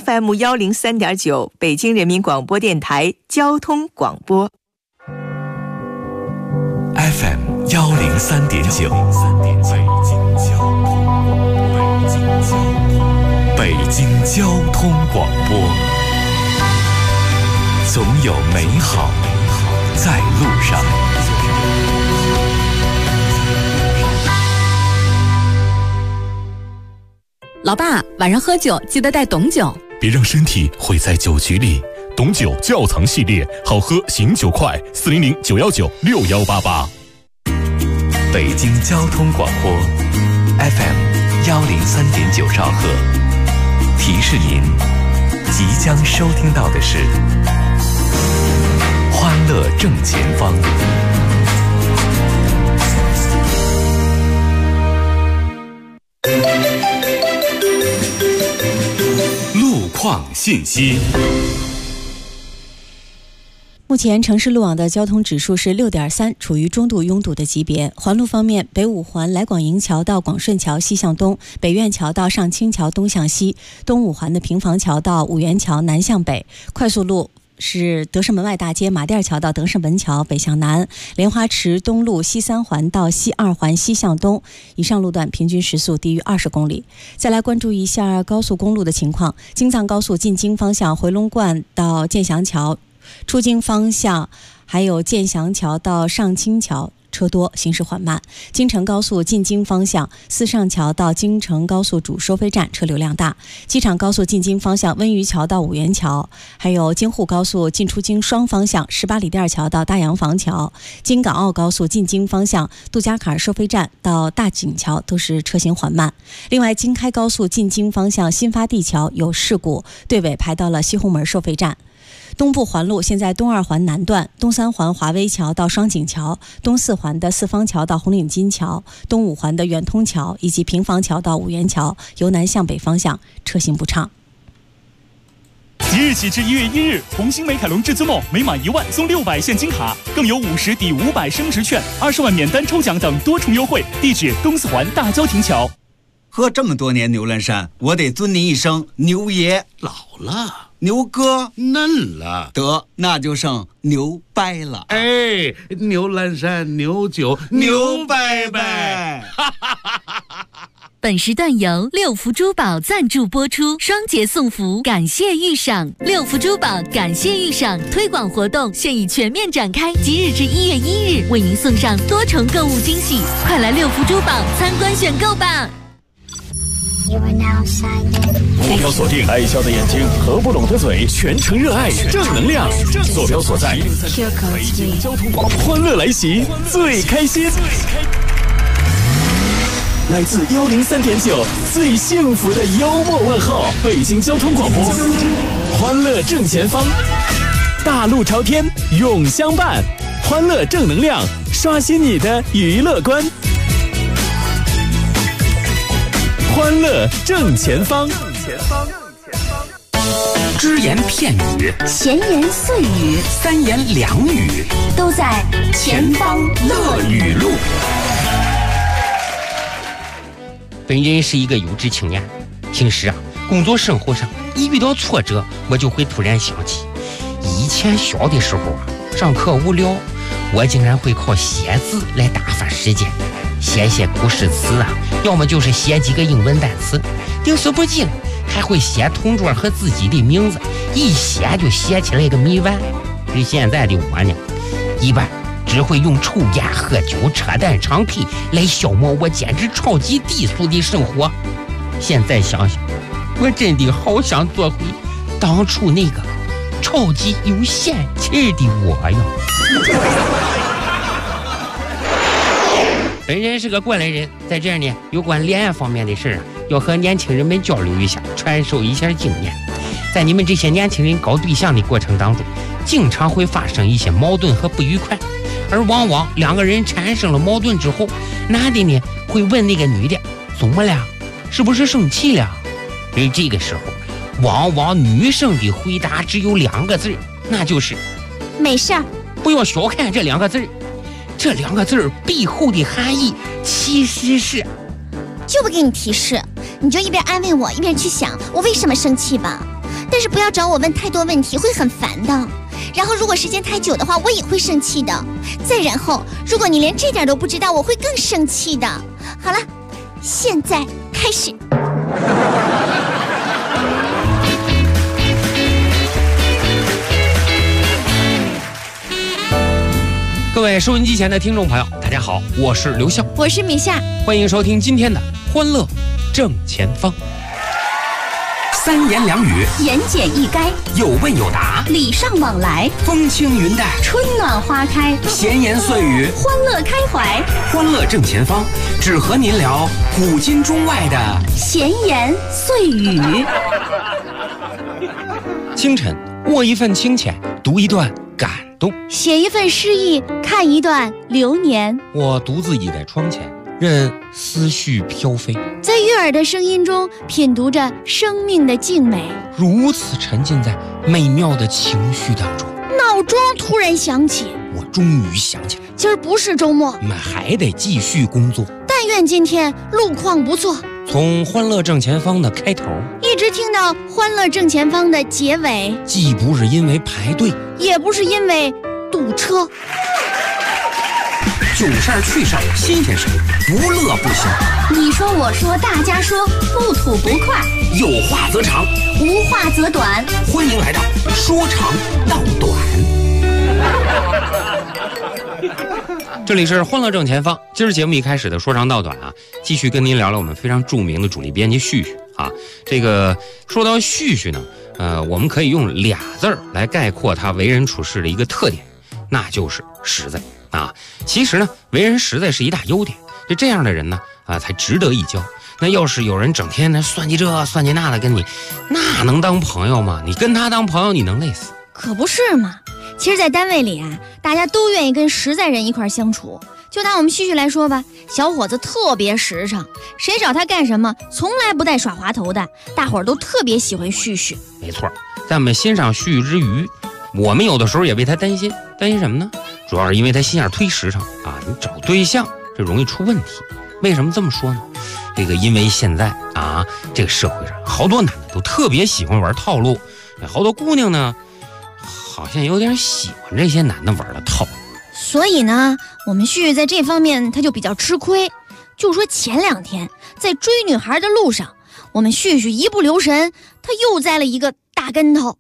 FM103.9，北京人民广播电台交通广播。 FM103.9，北京交通广播，总有美好在路上。 老爸，晚上喝酒记得带董酒， 别让身体毁在酒局里。董酒窖藏系列，好喝醒酒快，400-919-6188。北京交通广播 FM103.9兆赫，提示您即将收听到的是欢乐正前方。路况信息。 目前城市路网的交通指数是6.3，处于中度拥堵的级别。环路方面，北五环来广营桥到广顺桥西向东，北苑桥到上清桥东向西，东五环的平房桥到五元桥南向北。快速路是德胜门外大街马甸桥到德胜门桥北向南，莲花池东路西三环到西二环西向东，以上路段平均时速低于20公里。再来关注一下高速公路的情况，京藏高速进京方向回龙观到建祥桥，出京方向还有建祥桥到上清桥车多，行驶缓慢。京承高速进京方向四上桥到京承高速主收费站车流量大。机场高速进京方向温榆桥到五元桥，还有京沪高速进出京双方向18里店桥到大洋房桥。京港澳高速进京方向杜家坎收费站到大井桥都是车行缓慢。另外，京开高速进京方向新发地桥有事故，队尾排到了西红门收费站。东部环路现在东二环南段东三环华威桥到双井桥，东四环的四方桥到红领巾桥，东五环的远通桥以及平房桥到五元桥由南向北方向车行不畅。 即日起至1月1日，红星美凯龙至尊梦每满1万送600现金卡，更有50抵500升值券、20万免单抽奖等多重优惠。地址东四环大郊亭桥。 喝这么多年牛栏山，我得尊您一声牛爷。 老了， 牛哥嫩了， 得那就剩牛掰了。 哎，牛栏山牛酒牛掰掰。 本时段由六福珠宝赞助播出，双节送福，感谢预赏。六福珠宝感谢预赏推广活动现已全面展开，即日至1月1日为您送上多重购物惊喜，快来六福珠宝参观选购吧。 目标锁定爱笑的眼睛，合不拢的嘴，全程热爱正能量。坐标所在北京交通广播，欢乐来袭，最开心。来自103.9最幸福的幽默问候，北京交通广播，欢乐正前方，大路朝天永相伴，欢乐正能量，刷新你的娱乐观。欢乐正前方， 只言片语， 闲言碎语， 三言两语， 都在前方乐语录。 本人是一个有志青年，平时工作生活上一遇到挫折，我就会突然想起以前小的时候上课无聊，我竟然会靠写字来打发时间，写古诗词要么就是写几个英文单词，顶说不尽还会写同桌和自己的名字，一写就写起来个没完。而现在的我呢，一般只会用抽烟、喝酒、扯淡、唱 K 来消磨我简直超级低俗的生活。现在想想，我真的好想做回当初那个超级有仙气的我呀。本人是个过来人，在这儿呢，有关恋爱方面的事要和年轻人们交流一下，传授一下经验。在你们这些年轻人搞对象的过程当中，经常会发生一些矛盾和不愉快，而往往两个人产生了矛盾之后，男的呢会问那个女的怎么了，是不是生气了？而这个时候，往往女生的回答只有2个字，那就是没事儿。 不要小看这2个字，这2个字背后的含义其实是…… 就不给你提示，你就一边安慰我，一边去想我为什么生气吧。 但是不要找我问太多问题，会很烦的。然后如果时间太久的话，我也会生气的。再然后，如果你连这点都不知道，我会更生气的。好了，现在开始。 各位收音机前的听众朋友，大家好，我是刘笑， 我是米夏， 欢迎收听今天的欢乐正前方。 三言两语， 言简意赅， 有问有答， 礼尚往来， 风轻云淡， 春暖花开， 闲言碎语， 欢乐开怀。 欢乐正前方，只和您聊古今中外的闲言碎语。 清晨，握一份清浅，读一段感动， 写一份诗意，看一段流年。 我独自倚在窗前，任思绪飘飞， 在悦耳的声音中品读着生命的静美， 如此沉浸在美妙的情绪当中。 闹钟突然响起， 我终于想起来， 今儿不是周末， 我们还得继续工作。 但愿今天路况不错。 从欢乐正前方的开头， 一直听到欢乐正前方的结尾， 既不是因为排队， 也不是因为堵车。 囧事儿趣事儿新鲜事儿，不乐不行。 你说我说大家说，不吐不快， 有话则长， 无话则短。 欢迎来到说长道短。 这里是欢乐正前方。今儿节目一开始的说长道短啊，继续跟您聊聊我们非常著名的主力编辑旭旭啊。这个说到旭旭呢，我们可以用俩字儿来概括他为人处事的一个特点，那就是实在啊。其实呢，为人实在是一大优点，这样的人呢才值得一交。那要是有人整天呢算计这算计那的跟你，那能当朋友吗？你跟他当朋友，你能累死。 可不是嘛。其实在单位里啊，大家都愿意跟实在人一块相处。就拿我们旭旭来说吧，小伙子特别实诚，谁找他干什么从来不带耍滑头的，大伙儿都特别喜欢旭旭。 没错，在我们欣赏旭旭之余，我们有的时候也为他担心什么呢？主要是因为他心眼忒实诚啊，你找对象这容易出问题。为什么这么说呢？因为现在啊，这个社会上好多男的都特别喜欢玩套路，好多姑娘呢好像有点喜欢这些男的玩的套路。 所以呢，我们旭旭在这方面他就比较吃亏。就说前2天在追女孩的路上，我们旭旭一不留神，他又栽了一个大跟头。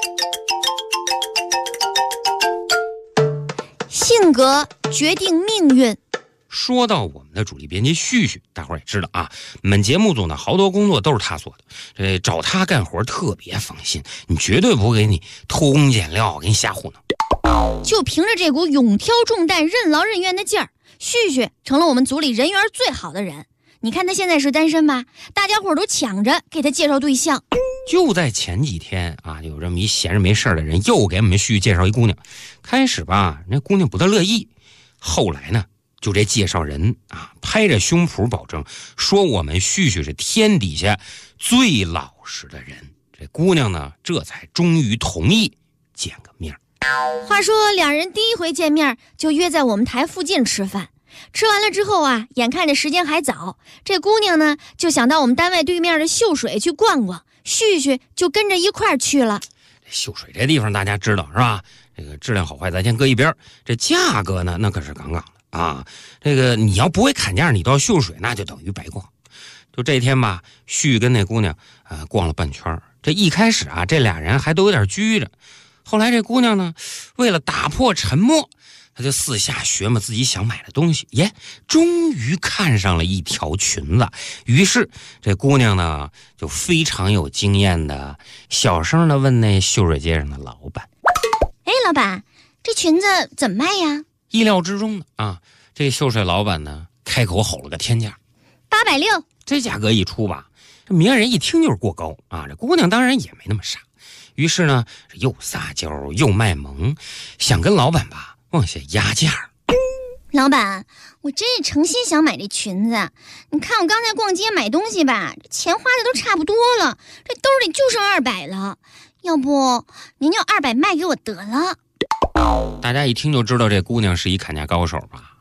性格决定命运。 说到我们的主力编辑旭旭，大伙儿也知道啊，我们节目组呢好多工作都是他做的，找他干活特别放心，你绝对不会给你偷工减料，给你瞎糊弄。 就凭着这股勇挑重担、任劳任怨的劲儿，旭旭成了我们组里人缘最好的人。你看他现在是单身吧，大家伙都抢着给他介绍对象。 就在前几天啊，有这么一闲着没事的人又给我们旭旭介绍一姑娘。开始吧，那姑娘不大乐意，后来呢，就这介绍人啊，拍着胸脯保证说我们旭旭是天底下最老实的人。这姑娘呢，这才终于同意见个面。 话说两人第一回见面就约在我们台附近吃饭。吃完了之后啊，眼看着时间还早，这姑娘呢就想到我们单位对面的秀水去逛逛，旭旭就跟着一块儿去了。 秀水这地方大家知道是吧？这个质量好坏咱先搁一边，这价格呢那可是杠杠的啊。这个你要不会砍价，你到秀水那就等于白逛。就这天吧，旭跟那姑娘逛了半圈。这一开始啊，这俩人还都有点拘着。后来这姑娘呢，为了打破沉默，她就四下学摸自己想买的东西，终于看上了一条裙子。于是这姑娘呢，就非常有经验的小声的问那秀水街上的老板：“ 哎，老板，这裙子怎么卖呀？” 意料之中的啊，这秀水老板呢，开口吼了个天价 ，860。 这价格一出吧，这明人一听就是过高啊。这姑娘当然也没那么傻。于是呢，又撒娇又卖萌，想跟老板吧往下压价。 老板，我真是诚心想买这裙子，你看我刚才逛街买东西吧，这钱花的都差不多了，这兜里就剩200了，要不您就200卖给我得了。 大家一听就知道这姑娘是一砍价高手吧？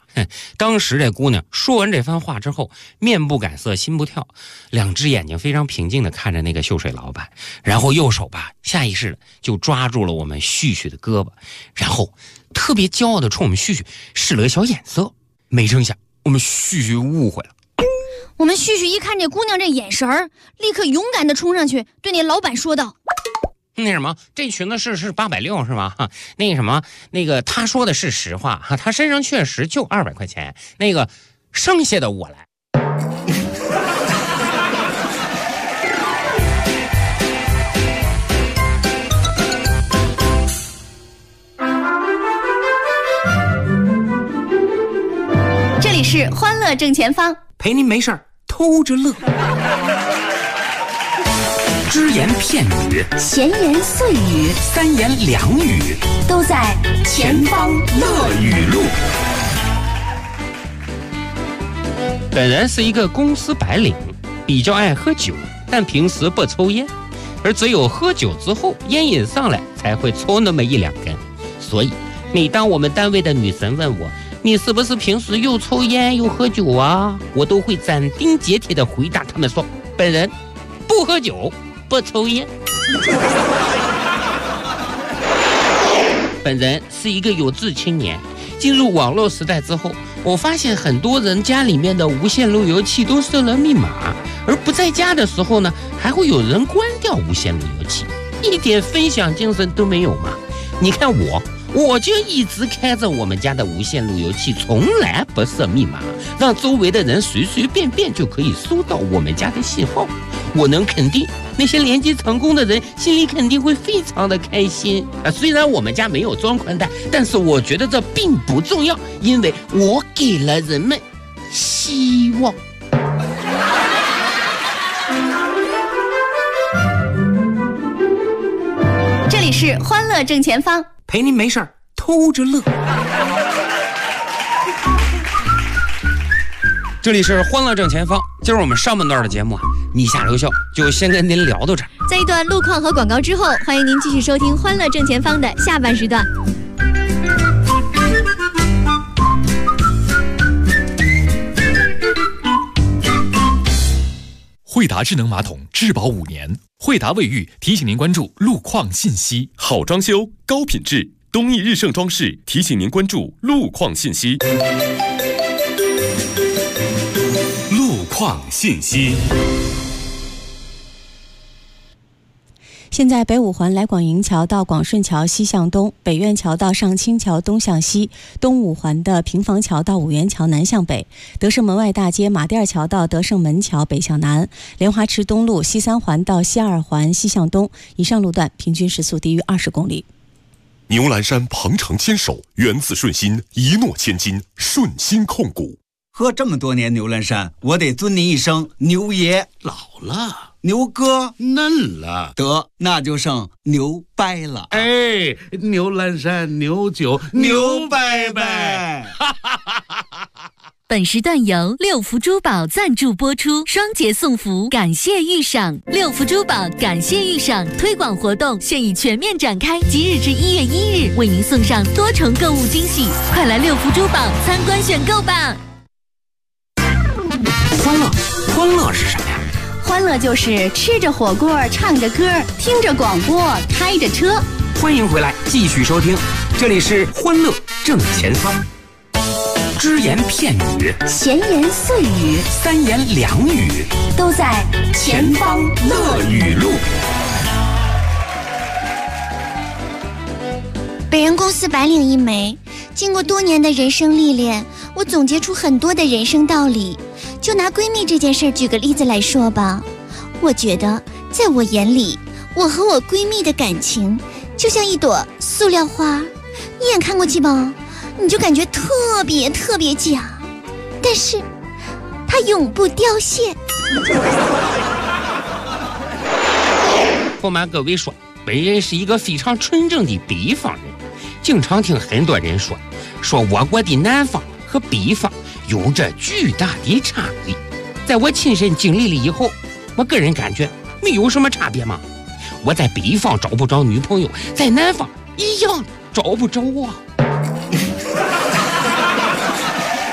当时这姑娘说完这番话之后，面不改色心不跳，两只眼睛非常平静地看着那个秀水老板，然后右手吧下意识的就抓住了我们旭旭的胳膊，然后特别骄傲地冲我们旭旭使了个小眼色。没成想我们旭旭误会了。 我们旭旭一看这姑娘这眼神儿，立刻勇敢地冲上去对那老板说道： 那什么，这裙子是860是吧？那个什么，那个他说的是实话哈，他身上确实就200块钱，那个剩下的我来。 这里是欢乐正前方， 陪您没事儿偷着乐。只言片语， 闲言碎语， 三言两语， 都在前方乐语录。 本人是一个公司白领，比较爱喝酒，但平时不抽烟，而只有喝酒之后烟瘾上来才会抽那么1-2根。所以每当我们单位的女神问我，你是不是平时又抽烟又喝酒啊？我都会斩钉截铁地回答他们说，本人不喝酒不抽烟。本人是一个有志青年，进入网络时代之后，我发现很多人家里面的无线路由器都设了密码，而不在家的时候呢，还会有人关掉无线路由器，一点分享精神都没有嘛。你看我就一直开着我们家的无线路由器，从来不设密码，让周围的人随随便便就可以收到我们家的信号。我能肯定那些连接成功的人心里肯定会非常的开心啊！虽然我们家没有装宽带，但是我觉得这并不重要，因为我给了人们希望。 这里是欢乐正前方， 陪您没事儿偷着乐。 这里是欢乐正前方，今儿我们上半段的节目啊，逆下留校就先跟您聊到这儿。 在一段路况和广告之后，欢迎您继续收听欢乐正前方的下半时段。 惠达智能马桶质保5年，惠达卫浴提醒您关注路况信息。 好装修，高品质，东益日盛装饰提醒您关注路况信息。 路况信息。 现在北五环来广营桥到广顺桥西向东，北苑桥到上清桥东向西，东五环的平房桥到五元桥南向北，德胜门外大街马甸桥到德胜门桥北向南，莲花池东路西3环到西2环西向东，以上路段平均时速低于20公里。 牛栏山鹏程牵手，源自顺心，一诺千金，顺心控股。 喝这么多年牛栏山，我得尊您一声牛爷。 老了， 牛哥嫩了， 得那就剩牛掰了。 哎，牛栏山牛酒牛掰掰。 本时段由六福珠宝赞助播出，双节送福，感谢遇赏。六福珠宝感谢遇赏推广活动现已全面展开，即日至1月1日，为您送上多重购物惊喜，快来六福珠宝参观选购吧！ 欢乐是什么呀？ 欢乐就是吃着火锅，唱着歌，听着广播，开着车。 欢迎回来，继续收听，这里是欢乐正前方。只言片语， 闲言碎语， 三言两语， 都在前方乐语录。 本人公司白领一枚，经过多年的人生历练，我总结出很多的人生道理。就拿闺蜜这件事举个例子来说吧，我觉得在我眼里，我和我闺蜜的感情就像一朵塑料花，一眼看过去吧，你就感觉特别特别假，但是它永不凋谢。 不瞒各位说，本人是一个非常纯正的北方人，经常听很多人说我国的南方和北方有着巨大的差异。在我亲身经历了以后，我个人感觉没有什么差别嘛。我在北方找不着女朋友，在南方一样找不着啊。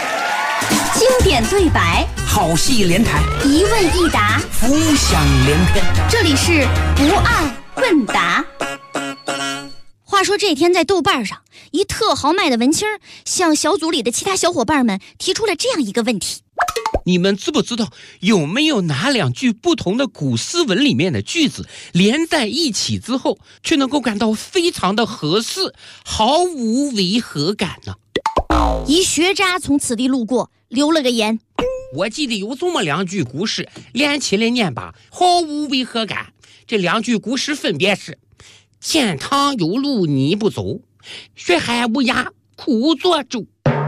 点对白， 好戏连台， 一问一答， 浮想联翩。 这里是不二问答。 话说这天在豆瓣上，一特豪迈的文青向小组里的其他小伙伴们提出了这样一个问题： 你们知不知道有没有哪两句不同的古诗文里面的句子连在一起之后，却能够感到非常的合适，毫无违和感呢？ 一学渣从此地路过，留了个言： 我记得有这么两句古诗，连起来念吧，毫无违和感。这两句古诗分别是：天堂有路你不走，学海无涯苦作舟。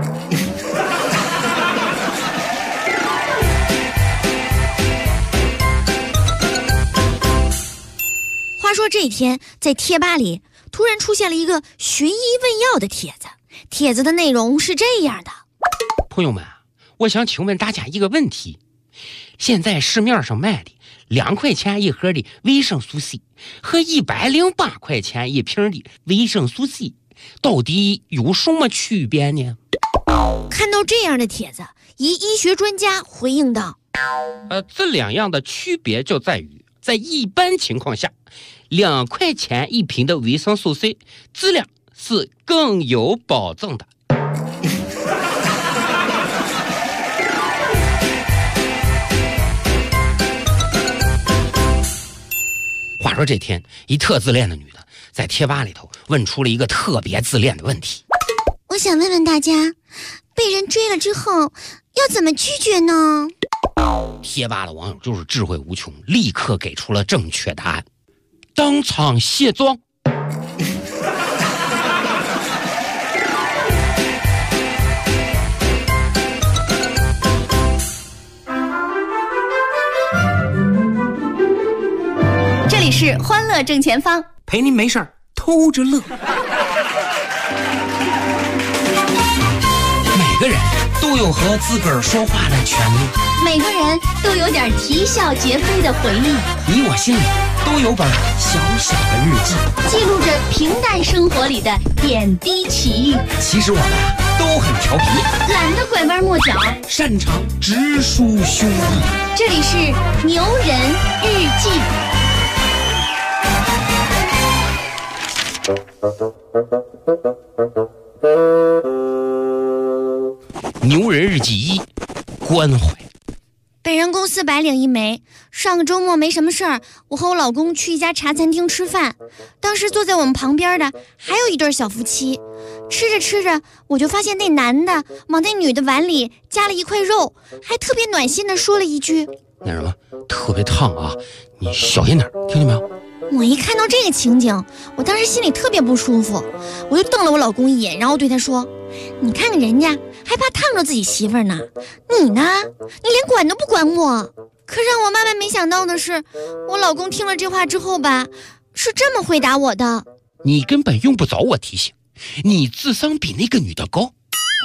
话说这天在贴吧里突然出现了一个寻医问药的帖子，帖子的内容是这样的： 朋友们，我想请问大家一个问题，现在市面上卖的2块钱一盒的维生素 C 和108块钱一瓶的维生素 C 到底有什么区别呢？ 看到这样的帖子，一医学专家回应道： 这两样的区别就在于，在一般情况下，2块钱一瓶的维生素 C 质量是更有保证的。话说这天，一特自恋的女的在贴吧里头问出了一个特别自恋的问题： 我想问问大家，被人追了之后要怎么拒绝呢？ 贴吧的网友就是智慧无穷，立刻给出了正确答案：当场卸妆。 这里是欢乐正前方， 陪您没事儿偷着乐。每个人都有和自个儿说话的权利， 每个人都有点啼笑皆非的回忆， 你我心里都有本小小的日记， 记录着平淡生活里的点滴奇遇。 其实我们都很调皮， 懒得拐弯抹角， 擅长直抒胸臆。 这里是牛人日记。 牛人日记1：关怀。 本人公司白领一枚，上个周末没什么事儿，我和我老公去一家茶餐厅吃饭。当时坐在我们旁边的还有一对小夫妻，吃着吃着，我就发现那男的往那女的碗里加了一块肉，还特别暖心的说了一句： 那什么，特别烫啊，你小心点，听见没有？ 我一看到这个情景，我当时心里特别不舒服，我就瞪了我老公一眼，然后对他说：你看看人家还怕烫着自己媳妇儿呢，你呢？你连管都不管我。可让我万万没想到的是，我老公听了这话之后吧，是这么回答我的： 你根本用不着我提醒，你智商比那个女的高。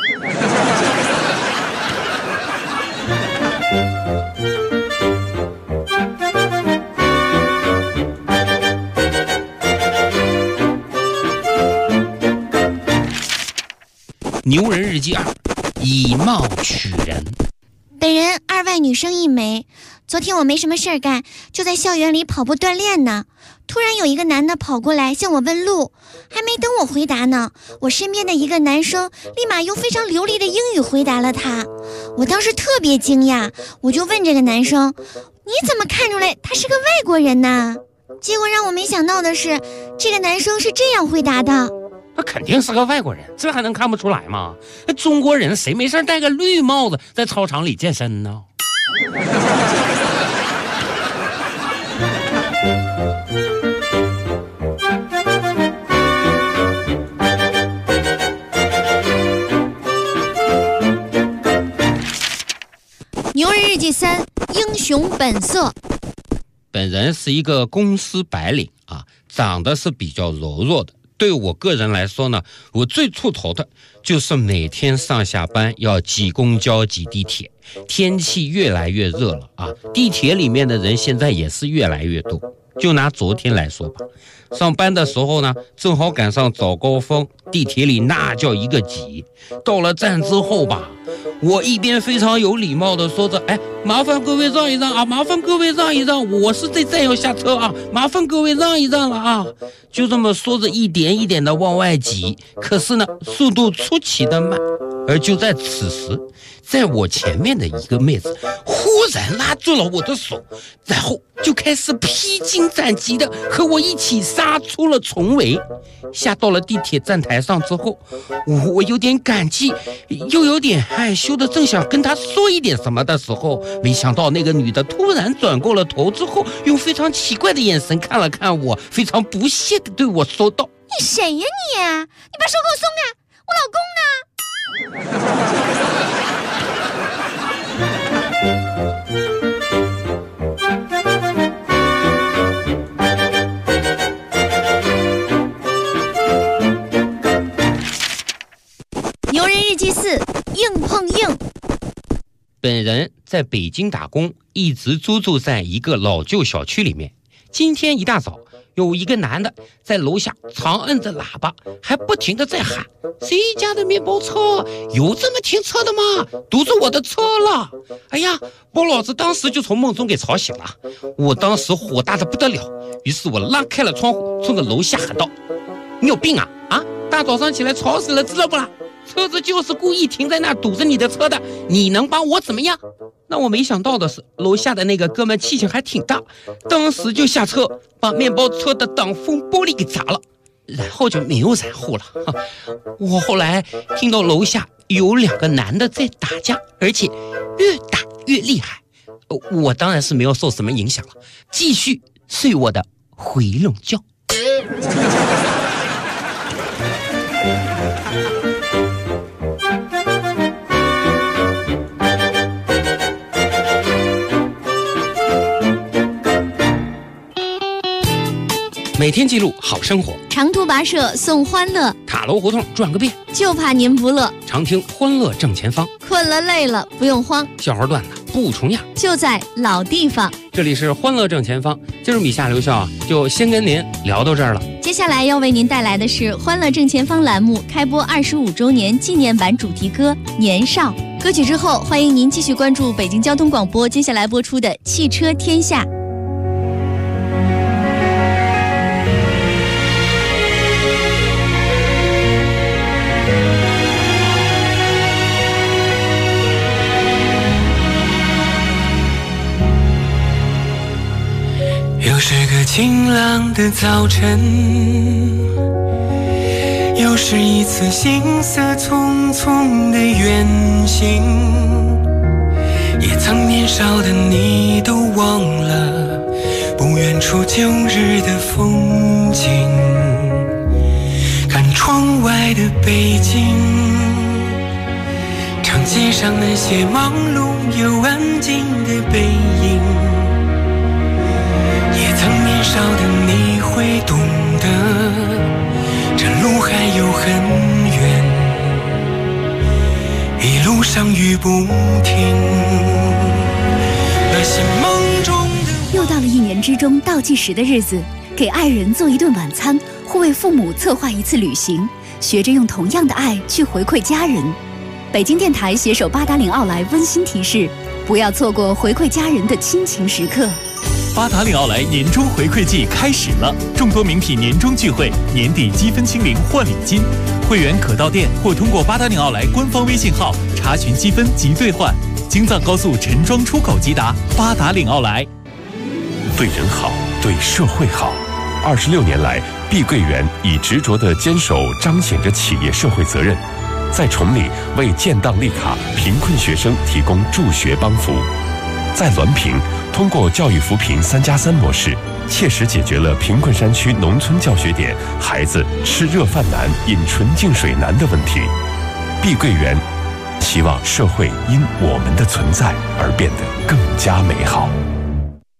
牛人日记2：以貌取人。 本人2外女生一枚，昨天我没什么事儿干，就在校园里跑步锻炼呢。突然有一个男的跑过来向我问路，还没等我回答呢，我身边的一个男生立马用非常流利的英语回答了他。我当时特别惊讶，我就问这个男生：你怎么看出来他是个外国人呢？结果让我没想到的是，这个男生是这样回答的： 那肯定是个外国人，这还能看不出来吗？中国人谁没事戴个绿帽子在操场里健身呢？ 牛人日记3：英雄本色。 本人是一个公司白领啊，长得是比较柔弱的。对我个人来说呢，我最怵头的就是每天上下班要挤公交挤地铁，天气越来越热了啊，地铁里面的人现在也是越来越多。 就拿昨天来说吧，上班的时候呢，正好赶上早高峰，地铁里那叫一个挤。到了站之后吧，我一边非常有礼貌的说着，麻烦各位让一让啊，麻烦各位让一让，我是这站要下车啊，麻烦各位让一让了啊。就这么说着，一点一点的往外挤，可是呢，速度出奇的慢。而就在此时，在我前面的一个妹子忽然拉住了我的手，然后就开始披荆斩棘的和我一起杀出了重围。下到了地铁站台上之后，我有点感激又有点害羞的正想跟她说一点什么的时候，没想到那个女的突然转过了头之后，用非常奇怪的眼神看了看我，非常不屑的对我说道： 你谁呀你？你把手给我松开，我老公呢？牛人日记4，硬碰硬。 本人在北京打工，一直租住在一个老旧小区里面。今天一大早，有一个男的在楼下长摁着喇叭，还不停地在喊：谁家的面包车有这么停车的吗？堵住我的车了！哎呀，把老子当时就从梦中给吵醒了。我当时火大的不得了，于是我拉开了窗户，冲着楼下喊道：你有病啊！大早上起来吵死了，知道不啦？车子就是故意停在那堵着你的车的，你能把我怎么样？那我没想到的是，楼下的那个哥们气性还挺大，当时就下车把面包车的挡风玻璃给砸了，然后就没有然后了。我后来听到楼下有2个男的在打架，而且越打越厉害。我当然是没有受什么影响了，继续睡我的回笼觉。每天记录好生活， 长途跋涉送欢乐， 塔楼胡同转个遍， 就怕您不乐。 常听欢乐正前方， 困了累了不用慌， 笑话段子不重样， 就在老地方。 这里是欢乐正前方，今儿米夏刘笑就先跟您聊到这儿了。 接下来要为您带来的是欢乐正前方栏目开播25周年纪念版主题歌《年少》。歌曲之后，欢迎您继续关注北京交通广播接下来播出的《汽车天下》。 又是个晴朗的早晨，又是一次行色匆匆的远行，也曾年少的你都忘了不远处旧日的风景，看窗外的北京，长街上那些忙碌又安静的背影，也曾年少的你会懂得，这路还有很远，一路上雨不停，那些梦中的。 又到了1年之中倒计时的日子，给爱人做一顿晚餐，或为父母策划一次旅行，学着用同样的爱去回馈家人。北京电台携手八达岭奥莱温馨提示，不要错过回馈家人的亲情时刻。 八达岭奥莱年终回馈季开始了，众多名品年终聚会，年底积分清零换礼金，会员可到店或通过八达岭奥莱官方微信号查询积分及兑换。京藏高速陈庄出口即达，八达岭奥莱。 对人好，对社会好。26年来，碧桂园以执着的坚守彰显着企业社会责任，在崇礼为建档立卡贫困学生提供助学帮扶，在滦平通过教育扶贫3+3模式，切实解决了贫困山区农村教学点孩子吃热饭难、饮纯净水难的问题。碧桂园希望社会因我们的存在而变得更加美好。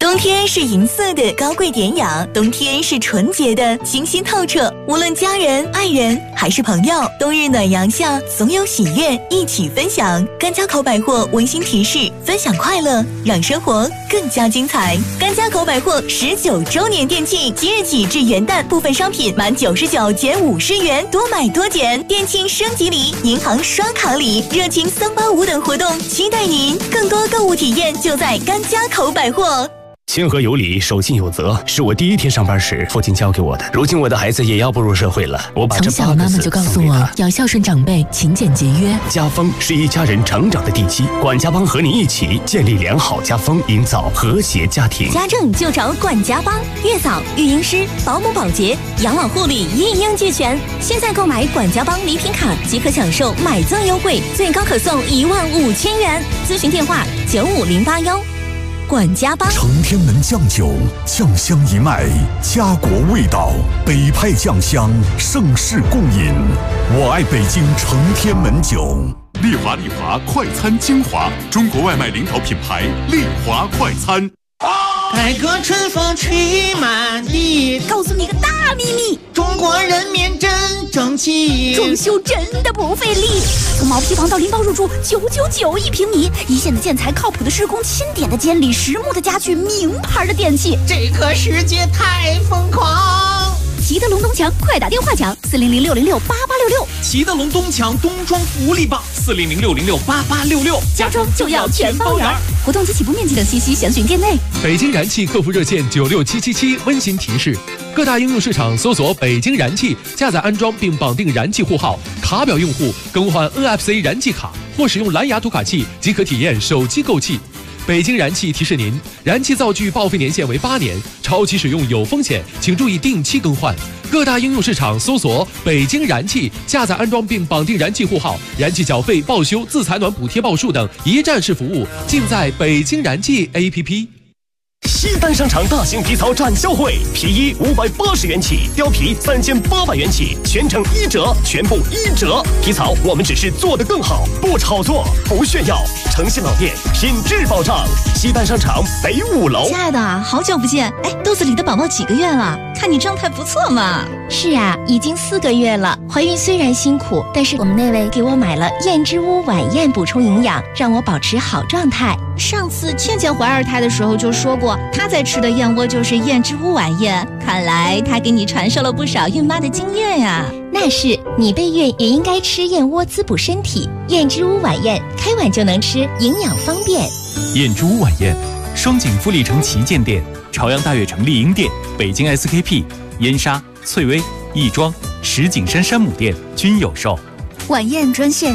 冬天是银色的高贵典雅，冬天是纯洁的清新透彻。无论家人、爱人还是朋友，冬日暖阳下总有喜悦一起分享。甘家口百货温馨提示：分享快乐，让生活更加精彩。甘家口百货19周年店庆，即日起至元旦，部分商品满99减50元，多买多减。店庆升级礼、银行刷卡礼、热情385等活动，期待您！更多购物体验就在甘家口百货。 亲和有礼，守信有责，是我第一天上班时父亲教给我的。如今我的孩子也要步入社会了，我把这从小妈妈就告诉我要孝顺长辈，勤俭节约。 家风是一家人成长的地基，管家帮和你一起建立良好家风，营造和谐家庭。 家政就找管家帮，月嫂、育婴师、保姆、保洁、养老护理一应俱全。现在购买管家帮礼品卡即可享受买赠优惠，最高可送15000元。咨询电话95081。管家帮承天门酱酒，酱香一脉，家国味道，北派酱香，盛世共饮。我爱北京承天门酒。 丽华快餐精华，中国外卖领导品牌丽华快餐。 改革春风吹满地， 告诉你个大秘密， 中国人民真争气， 装修真的不费力。从毛坯房到拎包入住9991平米，一线的建材，靠谱的施工，钦点的监理，实木的家具，名牌的电器， 这个世界太疯狂。 齐德龙东墙，快打电话抢400-606-8866。 齐德龙东墙冬装福利棒400-606-8866， 家装就要全包圆。活动及起步面积等信息详询店内。 北京燃气客服热线96777温馨提示：各大应用市场搜索北京燃气，下载安装并绑定燃气户号，卡表用户更换 NFC 燃气卡或使用蓝牙读卡器即可体验手机购气。北京燃气提示您，燃气灶具报废年限为8年，超期使用有风险，请注意定期更换。各大应用市场搜索北京燃气，下载安装并绑定燃气户号，燃气缴费、报修、自采暖补贴报数等一站式服务尽在北京燃气 APP。 西单商场大型皮草展销会，皮衣580元起，貂皮3800元起，全程1折，全部1折。皮草我们只是做得更好，不炒作，不炫耀，诚信老店，品质保障。西单商场北5楼。 亲爱的，好久不见，肚子里的宝宝几个月了？看你状态不错嘛。 是啊，已经4个月了。怀孕虽然辛苦，但是我们那位给我买了燕之屋晚宴补充营养，让我保持好状态。 上次倩倩怀2胎的时候就说过，她在吃的燕窝就是燕之屋晚宴，看来她给你传授了不少孕妈的经验呀。 那是，你备孕也应该吃燕窝滋补身体。燕之屋晚宴，开碗就能吃，营养方便。 燕之屋晚宴，双井富力城旗舰店、朝阳大悦城丽婴店、北京 SKP、燕莎、翠微、亦庄、石景山山姆店均有售。 晚宴专线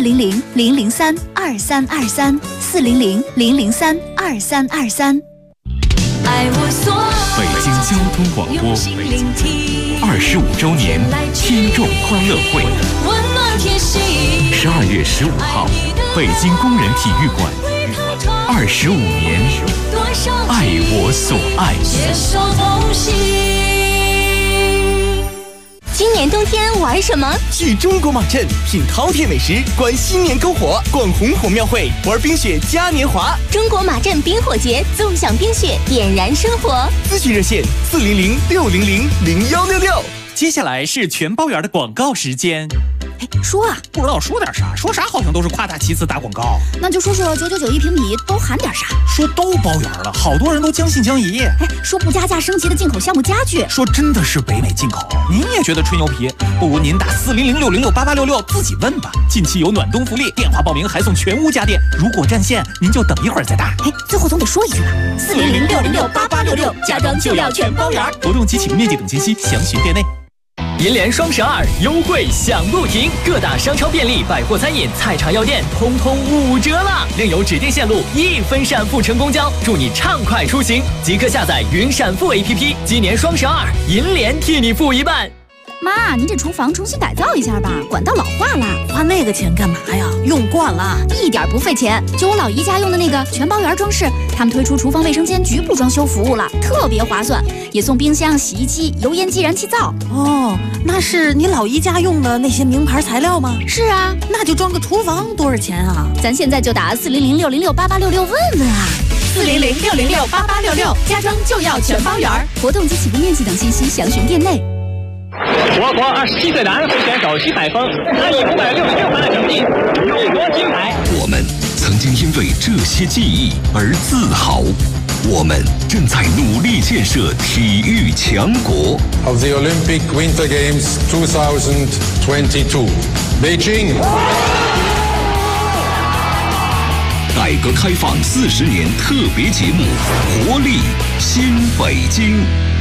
400-003-2323 400-003-2323。 北京交通广播25周年听众欢乐会，12月15号，北京工人体育馆，25年，爱我所爱。 今年冬天玩什么？ 去中国马镇品饕餮美食，观新年篝火，逛红火庙会，玩冰雪嘉年华。 中国马镇冰火节，纵享冰雪，点燃生活。 咨询热线400-600-0166。 接下来是全包圆的广告时间。 说啊， 不知道说点啥，说啥好像都是夸大其词打广告。 那就说说9991平米都含点啥？ 说都包圆了，好多人都将信将疑。 说不加价升级的进口项目家具， 说真的是北美进口，您也觉得吹牛皮？不如您打400-606-8866自己问吧。近期有暖冬福利，电话报名还送全屋家电。如果占线，您就等一会儿再打。 最后总得说一句吧，400-606-8866，家装就要全包圆。 活动及启用面积等信息详询店内。 银联双12优惠享不停，各大商超便利、百货餐饮、菜场药店通通5折了，另有指定线路1分闪付乘公交，祝你畅快出行！即刻下载云闪付 APP， 今年双12，银联替你付一半。 妈，您这厨房重新改造一下吧，管道老化了。 花那个钱干嘛呀？用惯了， 一点不费钱。就我老姨家用的那个全包圆装饰，他们推出厨房卫生间局部装修服务了，特别划算，也送冰箱、洗衣机、油烟机、燃气灶。 哦，那是你老姨家用的那些名牌材料吗？ 是啊， 那就装个厨房多少钱啊？ 咱现在就打400-606-8866问问啊。 400-606-8866，家装就要全包圆。活动及起步面积等信息详询店内。 我国27岁的安徽选手徐海峰，他以566分的成绩勇夺金牌。 我们曾经因为这些记忆而自豪，我们正在努力建设体育强国。 Of the Olympic Winter Games 2022, Beijing。 改革开放40年特别节目《活力新北京》。